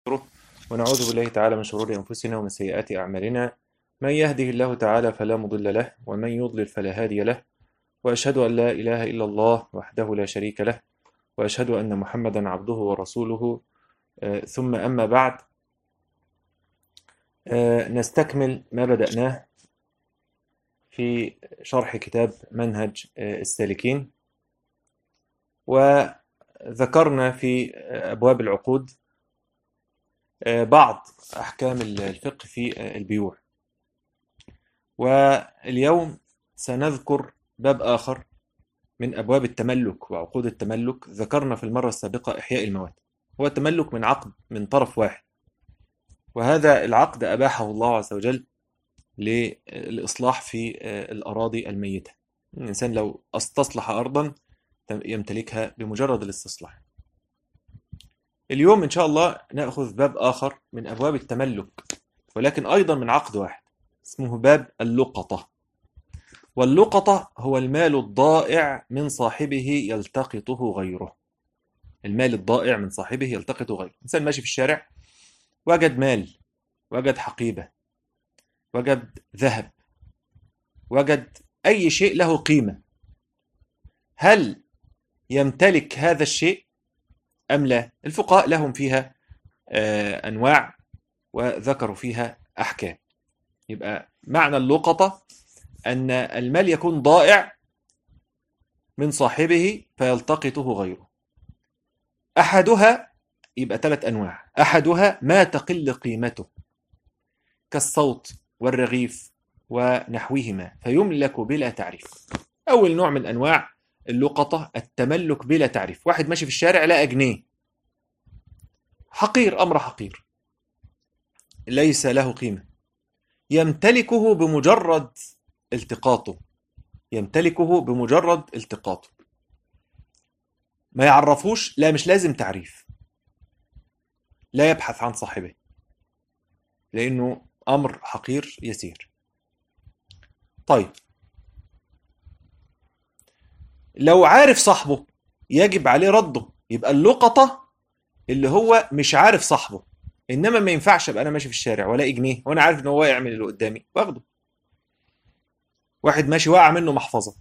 ونعوذ بالله تعالى من شرور أنفسنا ومن سيئات أعمالنا. من يهده الله تعالى فلا مضل له ومن يضلل فلا هادي له، وأشهد أن لا إله إلا الله وحده لا شريك له، وأشهد أن محمدا عبده ورسوله. ثم أما بعد، نستكمل ما بدأناه في شرح كتاب منهج السالكين، وذكرنا في أبواب العقود بعض أحكام الفقه في البيوع. واليوم سنذكر باب آخر من أبواب التملك وعقود التملك. ذكرنا في المرة السابقة إحياء المواد، هو التملك من عقد من طرف واحد، وهذا العقد أباحه الله عز وجل للإصلاح في الأراضي الميتة. الإنسان لو استصلح أرضا يمتلكها بمجرد الاستصلاح. اليوم إن شاء الله نأخذ باب آخر من أبواب التملك، ولكن أيضا من عقد واحد، اسمه باب اللقطة. واللقطة هو المال الضائع من صاحبه يلتقطه غيره. المال الضائع من صاحبه يلتقطه غيره. إنسان ماشي في الشارع وجد مال، وجد حقيبة، وجد ذهب، وجد أي شيء له قيمة. هل يمتلك هذا الشيء أم لا؟ الفقهاء لهم فيها أنواع وذكروا فيها أحكام. يبقى معنى اللقطة أن المال يكون ضائع من صاحبه فيلتقطه غيره. أحدها، يبقى 3 أنواع. أحدها ما تقل قيمته كالصوت والرغيف ونحوهما فيملك بلا تعريف. أول نوع من أنواع اللقطة التملك بلا تعريف. واحد ماشي في الشارع لقى جنيه حقير، أمر حقير ليس له قيمة، يمتلكه بمجرد التقاطه. يمتلكه بمجرد التقاطه، ما يعرفوش، لا مش لازم تعريف، لا يبحث عن صاحبه لأنه أمر حقير يسير. طيب، لو عارف صاحبه يجب عليه رده. يبقى اللقطة اللي هو مش عارف صاحبه، إنما ما ينفعش أبقى أنا ماشي في الشارع ولاقي جنيه وأنا عارف إن هو واقع من اللي قدامي واخده. واحد ماشي واقع منه محفظة،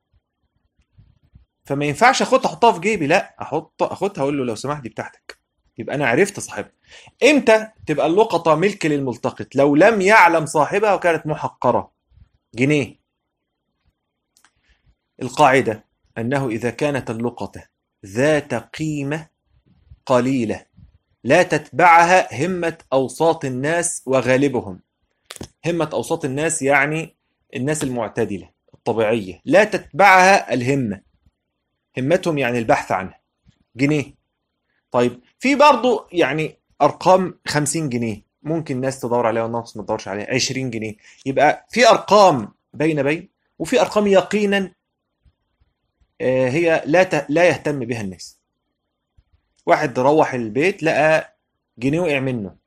فما ينفعش اخدها احطها في جيبي، لا اخدها اقول له لو سمحت دي بتاعتك. يبقى انا عرفت صاحبها. امتى تبقى اللقطة ملك للملتقط؟ لو لم يعلم صاحبها وكانت محقرة. جنيه. القاعدة انه اذا كانت اللقطة ذات قيمة قليلة لا تتبعها همة اوساط الناس وغالبهم. همة اوساط الناس يعني الناس المعتدلة الطبيعية، لا تتبعها الهمة. همتهم يعني البحث عنها. جنيه. طيب، في برضو يعني ارقام 50 جنيه ممكن الناس تدور عليها والناس ما تدورش عليها. 20 جنيه. يبقى في ارقام بين وفي ارقام يقينا هي لا يهتم بها الناس. واحد روح البيت لقى جنيه وقع منه.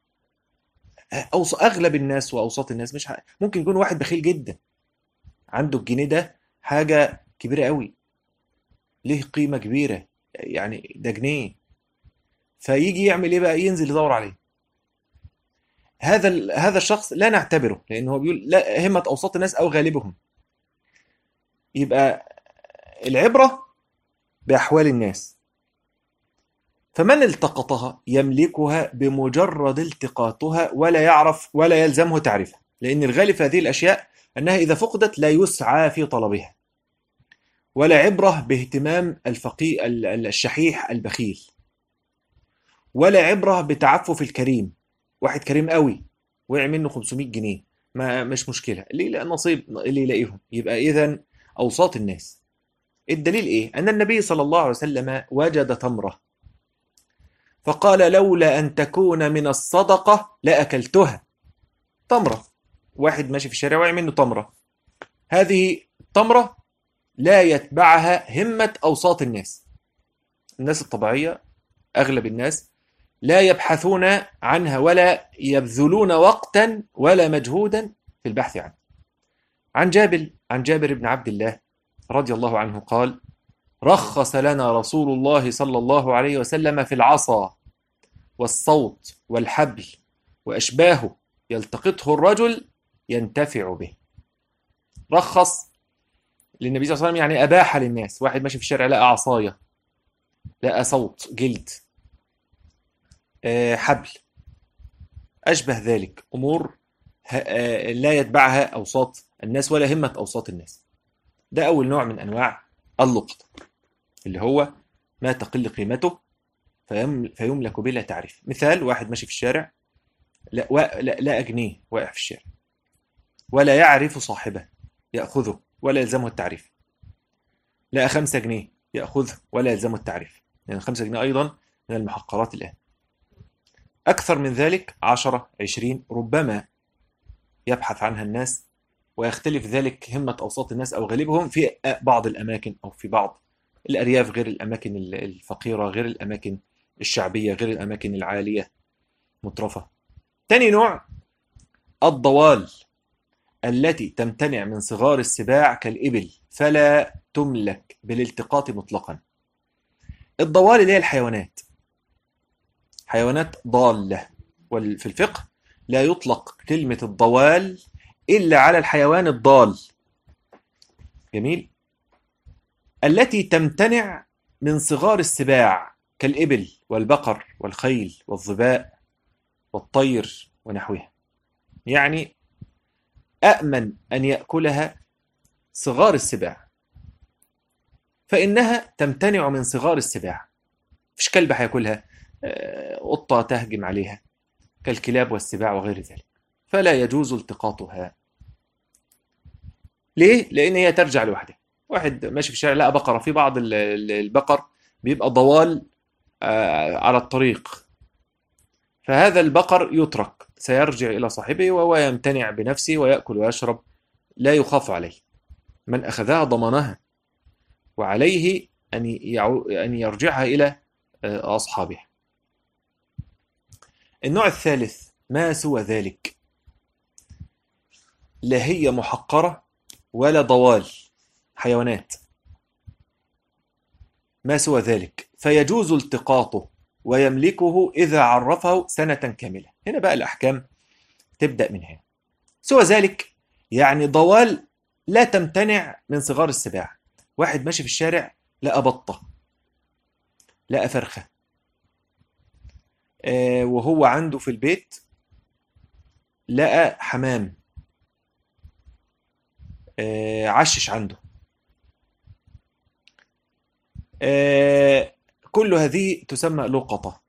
اغلب الناس واوساط الناس مش ممكن يكون واحد بخيل جدا، عنده الجنيه ده حاجة كبيرة قوي، ليه قيمة كبيرة، يعني ده جنيه، فيجي يعمل ايه بقى؟ ينزل يدور عليه. هذا الشخص لا نعتبره، لأنه هو بيقول لا همة أوساط الناس أو غالبهم. يبقى العبرة بأحوال الناس. فمن التقطها يملكها بمجرد التقاطها ولا يعرف ولا يلزمه تعريفها، لأن الغالب في هذه الأشياء أنها إذا فقدت لا يسعى في طلبها، ولا عبرة باهتمام الشحيح البخيل، ولا عبرة بتعفف الكريم. واحد كريم قوي وقع منه 500 جنيه، ما مش مشكلة، اللي يلاقي نصيب اللي يلاقيهم. يبقى إذن أوساط الناس. الدليل إيه؟ أن النبي صلى الله عليه وسلم وجد تمرة فقال لولا أن تكون من الصدقة لأكلتها. تمرة، واحد ماشي في الشارع وقع منه تمرة. هذه التمرة لا يتبعها همة أوساط الناس. الناس الطبيعية، أغلب الناس لا يبحثون عنها ولا يبذلون وقتا ولا مجهودا في البحث عنها. عن جابر بن عبد الله رضي الله عنه قال: رخص لنا رسول الله صلى الله عليه وسلم في العصا والصوت والحبل وأشباهه يلتقطه الرجل ينتفع به. رخص للنبي صلى الله عليه وسلم، يعني أباح للناس. واحد ماشي في الشارع لقى عصاية، لقى صوت جلد، حبل، أشبه ذلك، أمور لا يتبعها أوساط الناس ولا همة أوساط الناس. ده أول نوع من أنواع اللقطة، اللي هو ما تقل قيمته فيملك بلا تعريف. مثال: واحد ماشي في الشارع لا جنيه واقع في الشارع، ولا يعرف صاحبه يأخذه ولا يلزمه التعريف. لقى 5 جنيه يأخذه ولا يلزمه التعريف، لأن 5 جنيه أيضا من المحقرات الآن. أكثر من ذلك 10 20 ربما يبحث عنها الناس، ويختلف ذلك همة أوساط الناس أو غالبهم في بعض الأماكن أو في بعض الأرياف غير الأماكن الفقيرة، غير الأماكن الشعبية، غير الأماكن العالية مترفة. تاني نوع: الضوال التي تمتنع من صغار السباع كالإبل فلا تملك بالالتقاط مطلقا. الضوال اللي هي الحيوانات، حيوانات ضالة، وفي الفقه لا يطلق كلمة الضوال إلا على الحيوان الضال. جميل. التي تمتنع من صغار السباع كالإبل والبقر والخيل والظباء والطير ونحوها، يعني أأمن أن يأكلها صغار السباع، فإنها تمتنع من صغار السباع. فيش كلب هياكلها، قطة تهجم عليها كالكلاب والسباع وغير ذلك، فلا يجوز التقاطها. ليه؟ لأن هي ترجع لوحدها. واحد ماشي في الشارع لقى بقرة، في بعض البقر بيبقى ضوال على الطريق، فهذا البقر يترك، سيرجع إلى صاحبه وهو يمتنع بنفسه ويأكل ويشرب، لا يخاف عليه. من أخذها ضمنها، وعليه أن يرجعها إلى أصحابها. النوع الثالث: ما سوى ذلك، لا هي محقرة ولا ضوال، حيوانات ما سوى ذلك، فيجوز التقاطه ويملكه إذا عرفه سنة كاملة. هنا بقى الأحكام تبدأ من هنا. سوى ذلك يعني ضوال لا تمتنع من صغار السباع. واحد ماشي في الشارع لقى بطة، لقى فرخة، وهو عنده في البيت لقى حمام، عشش عنده، كل هذه تسمى لقطة.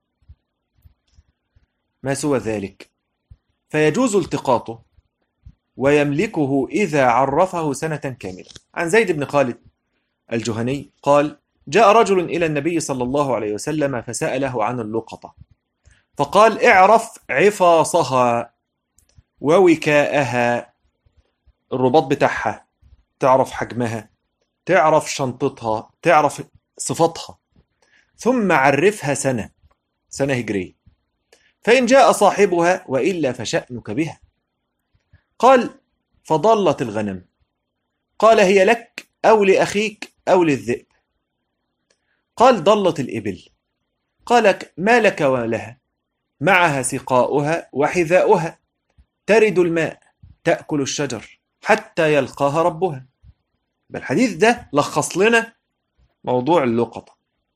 ما سوى ذلك فيجوز التقاطه ويملكه إذا عرفه سنة كاملة. عن زيد بن خالد الجهني قال: جاء رجل إلى النبي صلى الله عليه وسلم فسأله عن اللقطة، فقال: اعرف عفاصها ووكاءها، الرباط بتاعها، تعرف حجمها، تعرف شنطتها، تعرف صفتها، ثم عرفها سنة هجرية، فإن جاء صاحبها وإلا فشأنك بها. قال: فضلت الغنم. قال: هي لك أو لأخيك أو للذئب؟ قال: ضلت الإبل. قال: ما لك ولها؟ معها سقاؤها وحذاؤها، ترد الماء، تأكل الشجر حتى يلقاها ربها. الحديث ده لخص لنا موضوع اللقطة.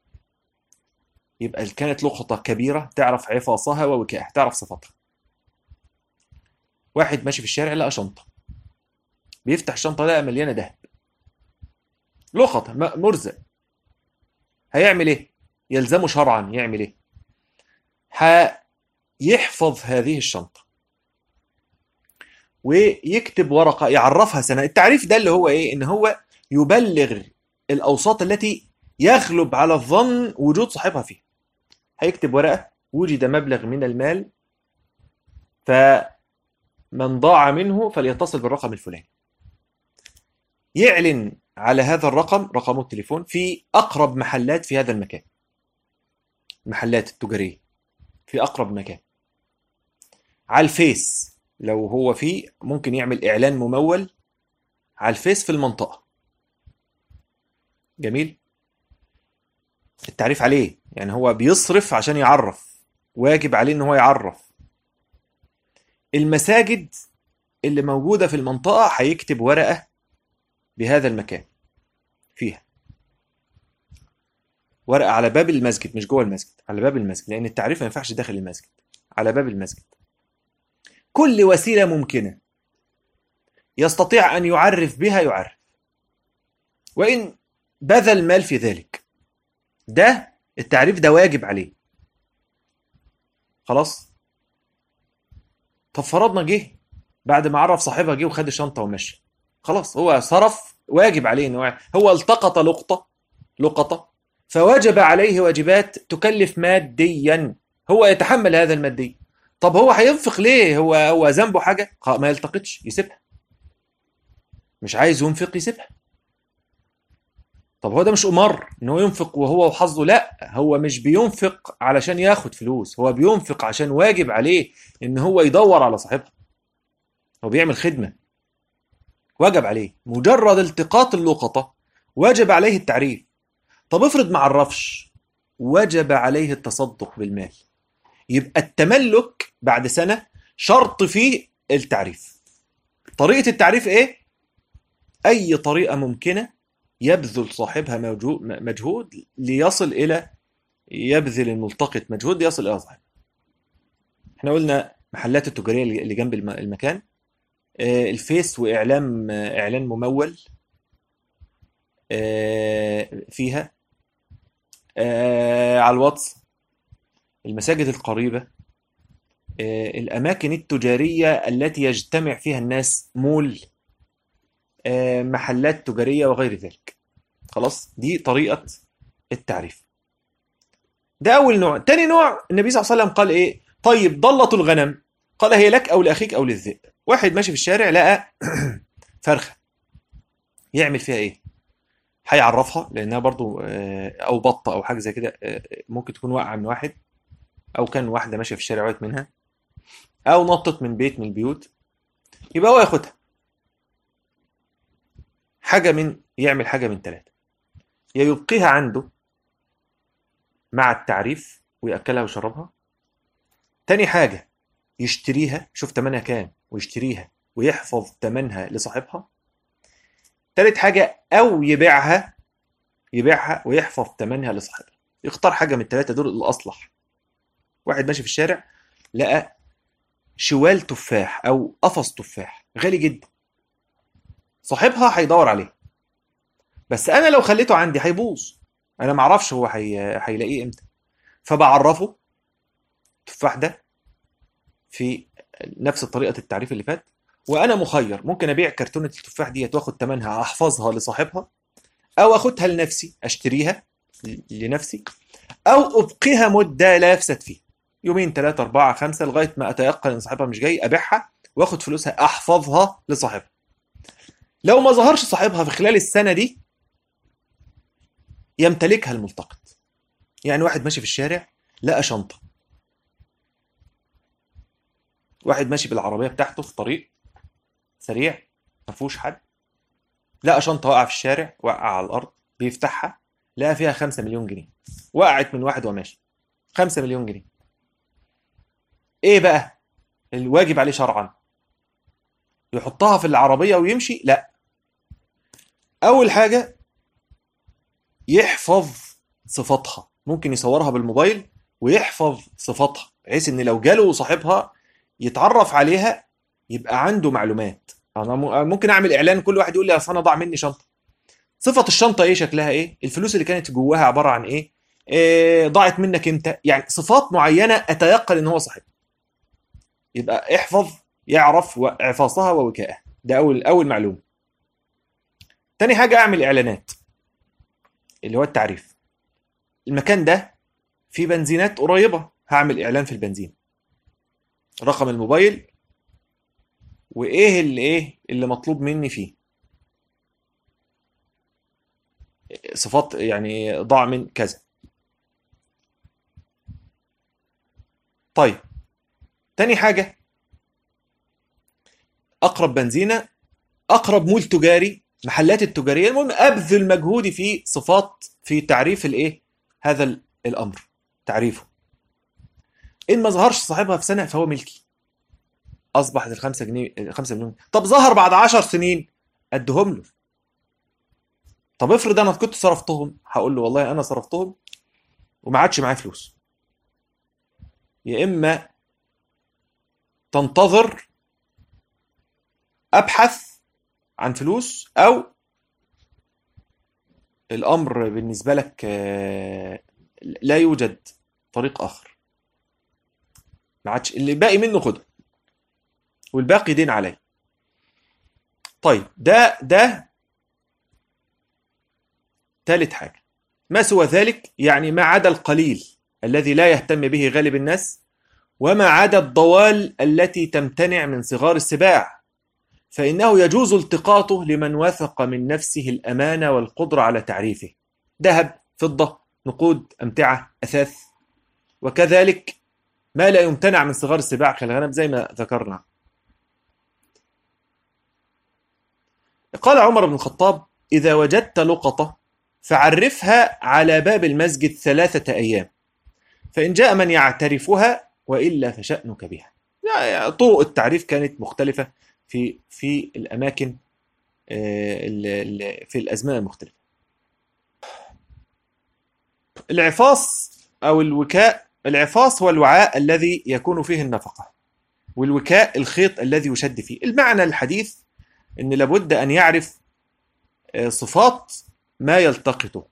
يبقى كانت لقطة كبيرة، تعرف عفاصها ووكاءها، تعرف صفتها. واحد ماشي في الشارع لقى شنطة، بيفتح الشنطة لقى مليانة دهب، لقطة مرزق، هيعمل ايه؟ يلزمه شرعا يعمل ايه؟ هيحفظ هذه الشنطة ويكتب ورقة يعرفها سنة. التعريف ده اللي هو ايه؟ ان هو يبلغ الأوساط التي يغلب على الظن وجود صاحبها فيها. هيكتب ورقة: وجد مبلغ من المال، فمن ضاع منه فليتصل بالرقم الفلاني. يعلن على هذا الرقم، رقم التليفون، في أقرب محلات في هذا المكان، المحلات التجارية في أقرب مكان. على الفيس لو هو فيه، ممكن يعمل إعلان ممول على الفيس في المنطقة. جميل. التعريف عليه يعني هو بيصرف عشان يعرف، واجب عليه ان هو يعرف. المساجد اللي موجودة في المنطقة هيكتب ورقة بهذا المكان فيها، ورقة على باب المسجد، مش جوه المسجد، على باب المسجد، لأن التعريف ما ينفعش داخل المسجد، على باب المسجد. كل وسيلة ممكنة يستطيع أن يعرف بها يعرف، وإن بذل مال في ذلك، ده التعريف ده واجب عليه. خلاص. طب فرضنا جه بعد ما عرف صاحبها، جه وخد الشنطة ومشي، خلاص هو صرف، واجب عليه انه هو التقط لقطة، فوجب عليه واجبات تكلف ماديا، هو يتحمل هذا المادي. طب هو هينفق ليه؟ هو ذنبه حاجة؟ ما يلتقطش، يسيبها. مش عايز ينفق، يسيبها. طب هو ده مش أمر ان هو ينفق وهو وحظه؟ لا، هو مش بينفق علشان ياخد فلوس، هو بينفق عشان واجب عليه ان هو يدور على صاحبها، هو بيعمل خدمة، وجب عليه. مجرد التقاط اللقطة وجب عليه التعريف. طب افرض ما عرفش، وجب عليه التصدق بالمال. يبقى التملك بعد سنة شرط فيه التعريف. طريقة التعريف ايه؟ اي طريقة ممكنة يبذل صاحبها مجهود ليصل الى، يبذل الملتقط مجهود ليصل الى صاحبها. احنا قلنا محلات التجارية اللي جنب المكان، الفيس واعلام، اعلان ممول فيها، على الواتس، المساجد القريبة، الأماكن التجارية التي يجتمع فيها الناس، مول، محلات تجارية وغير ذلك. خلاص، دي طريقة التعريف. ده أول نوع. تاني نوع، النبي صلى الله عليه وسلم قال إيه؟ طيب ضلة الغنم، قال هي لك أو لأخيك أو للذئب. واحد ماشي في الشارع لقى فرخة، يعمل فيها إيه؟ هيعرفها، لأنها برضو أو بطة أو حاجة زي كده، ممكن تكون واقعة من واحد، أو كان واحدة ماشية في الشارع وقعت منها، أو نطت من بيت من البيوت، يبقى هو ياخدها. يعمل حاجة من ثلاثة: يا يبقيها عنده مع التعريف ويأكلها ويشربها. تاني حاجة يشتريها، شوف تمنها كام ويشتريها ويحفظ تمنها لصاحبها. تالت حاجة أو يبيعها ويحفظ تمنها لصاحبها. يختار حاجة من الثلاثة دول الأصلح. واحد ماشي في الشارع لقى شوال تفاح أو قفص تفاح غالي جدا، صاحبها هيدور عليه، بس أنا لو خليته عندي هيبوظ، أنا معرفش هو هيلاقيه إمتى، فبعرفه التفاح ده في نفس طريقة التعريف اللي فات، وأنا مخير، ممكن أبيع كرتونة التفاح دي وآخد تمنها أحفظها لصاحبها، أو أخدها لنفسي أشتريها لنفسي، أو أبقيها مدة لا يفسد فيها، يومين 3 4 5 لغاية ما أتيقن إن صاحبها مش جاي، أبيعها وآخد فلوسها أحفظها لصاحبها. لو ما ظهرش صاحبها في خلال السنة دي يمتلكها الملتقط. يعني واحد ماشي في الشارع لقى شنطة، واحد ماشي بالعربية بتاعته في طريق سريع ما فيهوش حد، لقى شنطة واقعة في الشارع، واقعة على الأرض، بيفتحها لقى فيها 5 مليون جنيه، وقعت من واحد وماشي، 5 مليون جنيه. إيه بقى الواجب عليه شرعا؟ يحطها في العربية ويمشي؟ لا. أول حاجة يحفظ صفاتها، ممكن يصورها بالموبايل ويحفظ صفاتها، بحيث ان لو جاله صاحبها يتعرف عليها، يبقى عنده معلومات. انا ممكن اعمل اعلان، كل واحد يقول لي اصل انا ضاع مني شنطه، صفه الشنطه ايه، شكلها ايه، الفلوس اللي كانت جواها عباره عن ايه، ضاعت منك امتى، يعني صفات معينه اتيقن ان هو صاحبها. يبقى احفظ، يعرف احفاظها ووكائها. ده اول معلومه. تاني حاجه اعمل اعلانات، اللي هو التعريف. المكان ده في بنزينات قريبة، هعمل إعلان في البنزين، رقم الموبايل، وإيه اللي مطلوب مني فيه، صفات يعني ضاع من كذا. طيب تاني حاجة، أقرب بنزينة، أقرب مول تجاري، محلات التجارية، المهم أبذل مجهودي في صفات، في تعريف هذا الأمر، تعريفه. إن ما ظهرش صاحبها في سنة فهو ملكي، أصبحت الخمسة جنيه 5 مليون. طب ظهر بعد 10 سنين أدهم له. طب افرض أنا كنت صرفتهم، هقول له والله أنا صرفتهم وما عادش معايا فلوس، يا إما تنتظر أبحث عن فلوس، أو الأمر بالنسبة لك لا يوجد طريق آخر، ما عادش اللي باقي منه خده والباقي دين عليه. طيب ده ثالث حاجة. ما سوى ذلك يعني ما عدا القليل الذي لا يهتم به غالب الناس، وما عدا الضوال التي تمتنع من صغار السباع، فإنه يجوز التقاطه لمن وثق من نفسه الأمانة والقدرة على تعريفه، ذهب، فضة، نقود، أمتعة، أثاث. وكذلك ما لا يمتنع من صغار السباع كالغنم زي ما ذكرنا. قال عمر بن الخطاب: إذا وجدت لقطة فعرفها على باب المسجد 3 أيام، فإن جاء من يعترفها وإلا فشأنك بها. يعني طرق التعريف كانت مختلفة في الأماكن، في الأزمنة المختلفة. العفاص أو الوكاء. العفاص هو الوعاء الذي يكون فيه النفقة، والوكاء الخيط الذي يشد فيه. المعنى الحديث أن لابد أن يعرف صفات ما يلتقطه.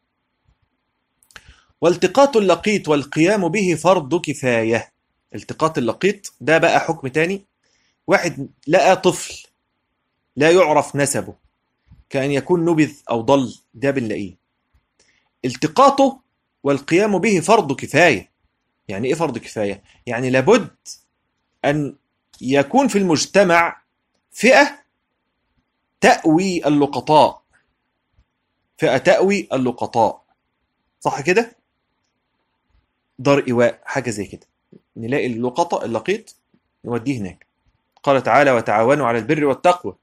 والتقاط اللقيط والقيام به فرض كفاية. التقاط اللقيط ده بقى حكم تاني. واحد لقى طفل لا يعرف نسبه، كأن يكون نبذ أو ضل، ده بنلاقيه. التقاطه والقيام به فرض كفاية. يعني إيه فرض كفاية؟ يعني لابد أن يكون في المجتمع فئة تأوي اللقطاء، فئة تأوي اللقطاء، صح كده؟ دار إيواء، حاجة زي كده، نلاقي اللقيط نوديه هناك. قال تعالى: وتعاونوا على البر والتقوى،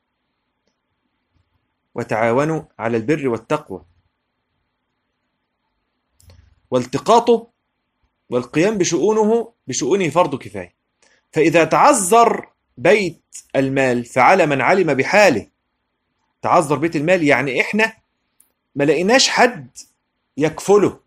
وتعاونوا على البر والتقوى. والتقاطه والقيام بشؤونه فرض كفاية. فإذا تعذر بيت المال فعلى من علم بحاله. تعذر بيت المال يعني إحنا ما لقيناش حد يكفله،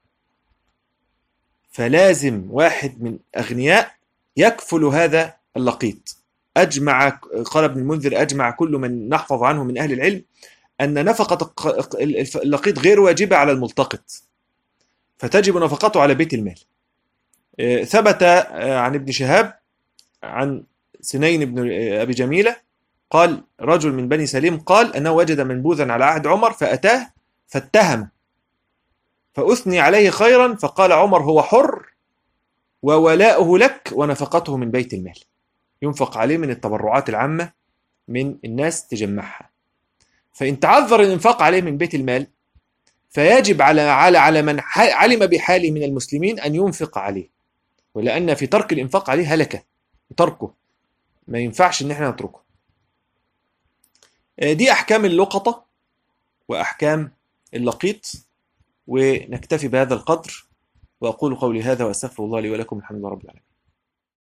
فلازم واحد من أغنياء يكفل هذا اللقيط. قال ابن المنذر: أجمع كل من نحفظ عنه من أهل العلم أن نفقة اللقيط غير واجبة على الملتقط، فتجب نفقته على بيت المال. ثبت عن ابن شهاب عن سنين بن أبي جميلة قال: رجل من بني سليم قال أنه وجد منبوذا على عهد عمر فأتاه فاتهم، فأثني عليه خيرا، فقال عمر: هو حر وولاؤه لك ونفقته من بيت المال، ينفق عليه من التبرعات العامة من الناس تجمعها. فإن تعذر الإنفاق عليه من بيت المال فيجب على من علم بحاله من المسلمين أن ينفق عليه، ولأن في ترك الإنفاق عليه هلكة، تركه ما ينفعش إن احنا نتركه. دي أحكام اللقطة وأحكام اللقيط، ونكتفي بهذا القدر. وأقول قولي هذا وأستغفر الله لي ولكم، الحمد لله رب العالمين.